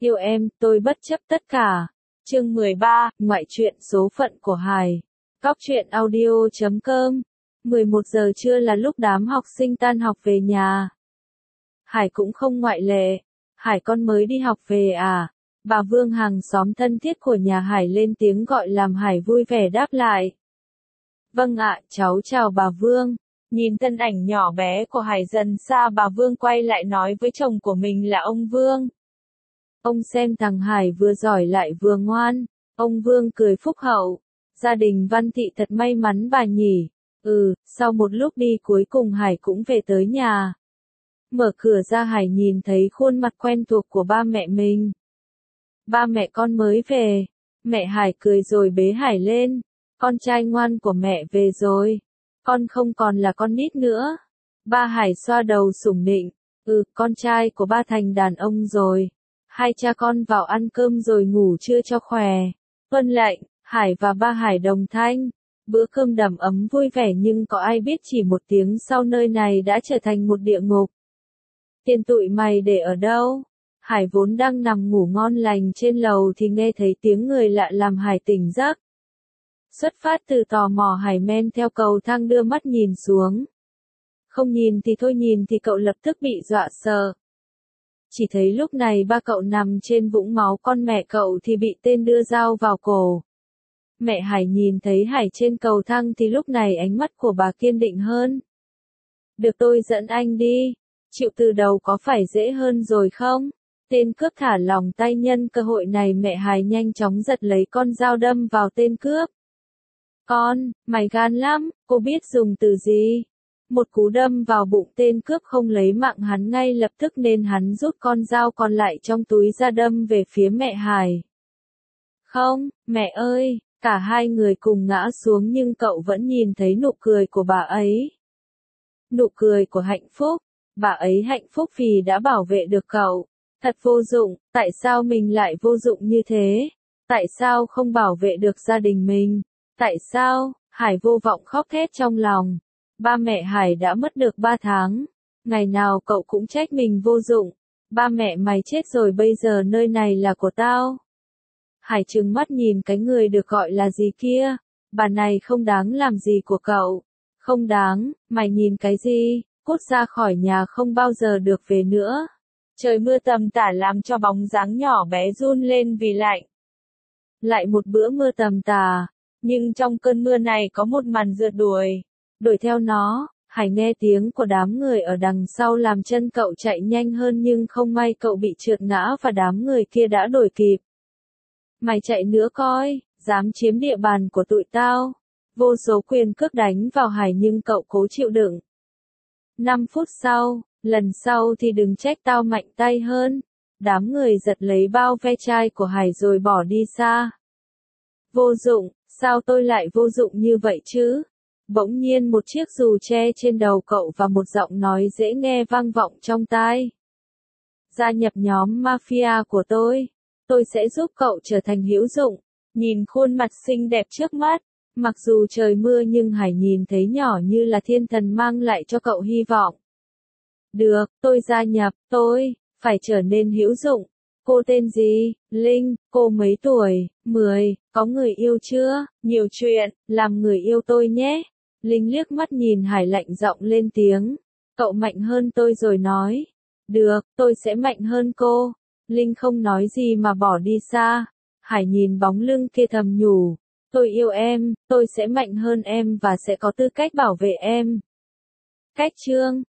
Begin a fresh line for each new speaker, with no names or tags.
Yêu em, tôi bất chấp tất cả. Chương 13, ngoại truyện số phận của Hải. Góc truyện audio.com. 11 giờ trưa là lúc đám học sinh tan học về nhà. Hải cũng không ngoại lệ. Hải con mới đi học về à? Bà Vương hàng xóm thân thiết của nhà Hải lên tiếng gọi làm Hải vui vẻ đáp lại. Vâng ạ, cháu chào bà Vương. Nhìn thân ảnh nhỏ bé của Hải dần xa, bà Vương quay lại nói với chồng của mình là ông Vương. Ông xem thằng Hải vừa giỏi lại vừa ngoan. Ông Vương cười phúc hậu. Gia đình Văn Thị thật may mắn bà nhỉ. Sau một lúc đi cuối cùng Hải cũng về tới nhà. Mở cửa ra Hải nhìn thấy khuôn mặt quen thuộc của ba mẹ mình. Ba mẹ con mới về. Mẹ Hải cười rồi bế Hải lên. Con trai ngoan của mẹ về rồi. Con không còn là con nít nữa. Ba Hải xoa đầu sủng nịnh. Con trai của ba thành đàn ông rồi. Hai cha con vào ăn cơm rồi ngủ trưa cho khỏe. Tuân lệnh, Hải và ba Hải đồng thanh. Bữa cơm đầm ấm vui vẻ nhưng có ai biết chỉ một tiếng sau nơi này đã trở thành một địa ngục. Tiền tụi mày để ở đâu? Hải vốn đang nằm ngủ ngon lành trên lầu thì nghe thấy tiếng người lạ làm Hải tỉnh giấc. Xuất phát từ tò mò Hải men theo cầu thang đưa mắt nhìn xuống. Không nhìn thì thôi, nhìn thì cậu lập tức bị dọa sợ. Chỉ thấy lúc này ba cậu nằm trên vũng máu, con mẹ cậu thì bị tên đưa dao vào cổ. Mẹ Hải nhìn thấy Hải trên cầu thang thì lúc này ánh mắt của bà kiên định hơn. Được, tôi dẫn anh đi. Chịu từ đầu có phải dễ hơn rồi không? Tên cướp thả lỏng tay, nhân cơ hội này mẹ Hải nhanh chóng giật lấy con dao đâm vào tên cướp. Con, mày gan lắm, cô biết dùng từ gì? Một cú đâm vào bụng tên cướp không lấy mạng hắn ngay lập tức nên hắn rút con dao còn lại trong túi ra đâm về phía mẹ Hải. Không, mẹ ơi, cả hai người cùng ngã xuống nhưng cậu vẫn nhìn thấy nụ cười của bà ấy. Nụ cười của hạnh phúc, bà ấy hạnh phúc vì đã bảo vệ được cậu. Thật vô dụng, tại sao mình lại vô dụng như thế? Tại sao không bảo vệ được gia đình mình? Tại sao? Hải vô vọng khóc thét trong lòng. Ba mẹ Hải đã mất được 3 tháng. Ngày nào cậu cũng trách mình vô dụng. Ba mẹ mày chết rồi, bây giờ nơi này là của tao. Hải trừng mắt nhìn cái người được gọi là gì kia. Bà này không đáng làm gì của cậu. Không đáng, mày nhìn cái gì? Cút ra khỏi nhà, không bao giờ được về nữa. Trời mưa tầm tả làm cho bóng dáng nhỏ bé run lên vì lạnh. Lại một bữa mưa tầm tả. Nhưng trong cơn mưa này có một màn rượt đuổi. Đuổi theo nó, Hải nghe tiếng của đám người ở đằng sau làm chân cậu chạy nhanh hơn nhưng không may cậu bị trượt ngã và đám người kia đã đuổi kịp. Mày chạy nữa coi, dám chiếm địa bàn của tụi tao. Vô số quyền cước đánh vào Hải nhưng cậu cố chịu đựng. 5 phút sau, lần sau thì đừng trách tao mạnh tay hơn. Đám người giật lấy bao ve chai của Hải rồi bỏ đi xa. Vô dụng, sao tôi lại vô dụng như vậy chứ? Bỗng nhiên một chiếc dù che trên đầu cậu và một giọng nói dễ nghe vang vọng trong tai. Gia nhập nhóm mafia của tôi sẽ giúp cậu trở thành hữu dụng. Nhìn khuôn mặt xinh đẹp trước mắt, mặc dù trời mưa nhưng Hải nhìn thấy nhỏ như là thiên thần mang lại cho cậu hy vọng. Được, tôi gia nhập, tôi phải trở nên hữu dụng. Cô tên gì? Linh, cô mấy tuổi? 10, có người yêu chưa? Nhiều chuyện, làm người yêu tôi nhé. Linh liếc mắt nhìn Hải lạnh giọng lên tiếng. Cậu mạnh hơn tôi rồi nói. Được, tôi sẽ mạnh hơn cô. Linh không nói gì mà bỏ đi xa. Hải nhìn bóng lưng kia thầm nhủ. Tôi yêu em, tôi sẽ mạnh hơn em và sẽ có tư cách bảo vệ em. Cách chương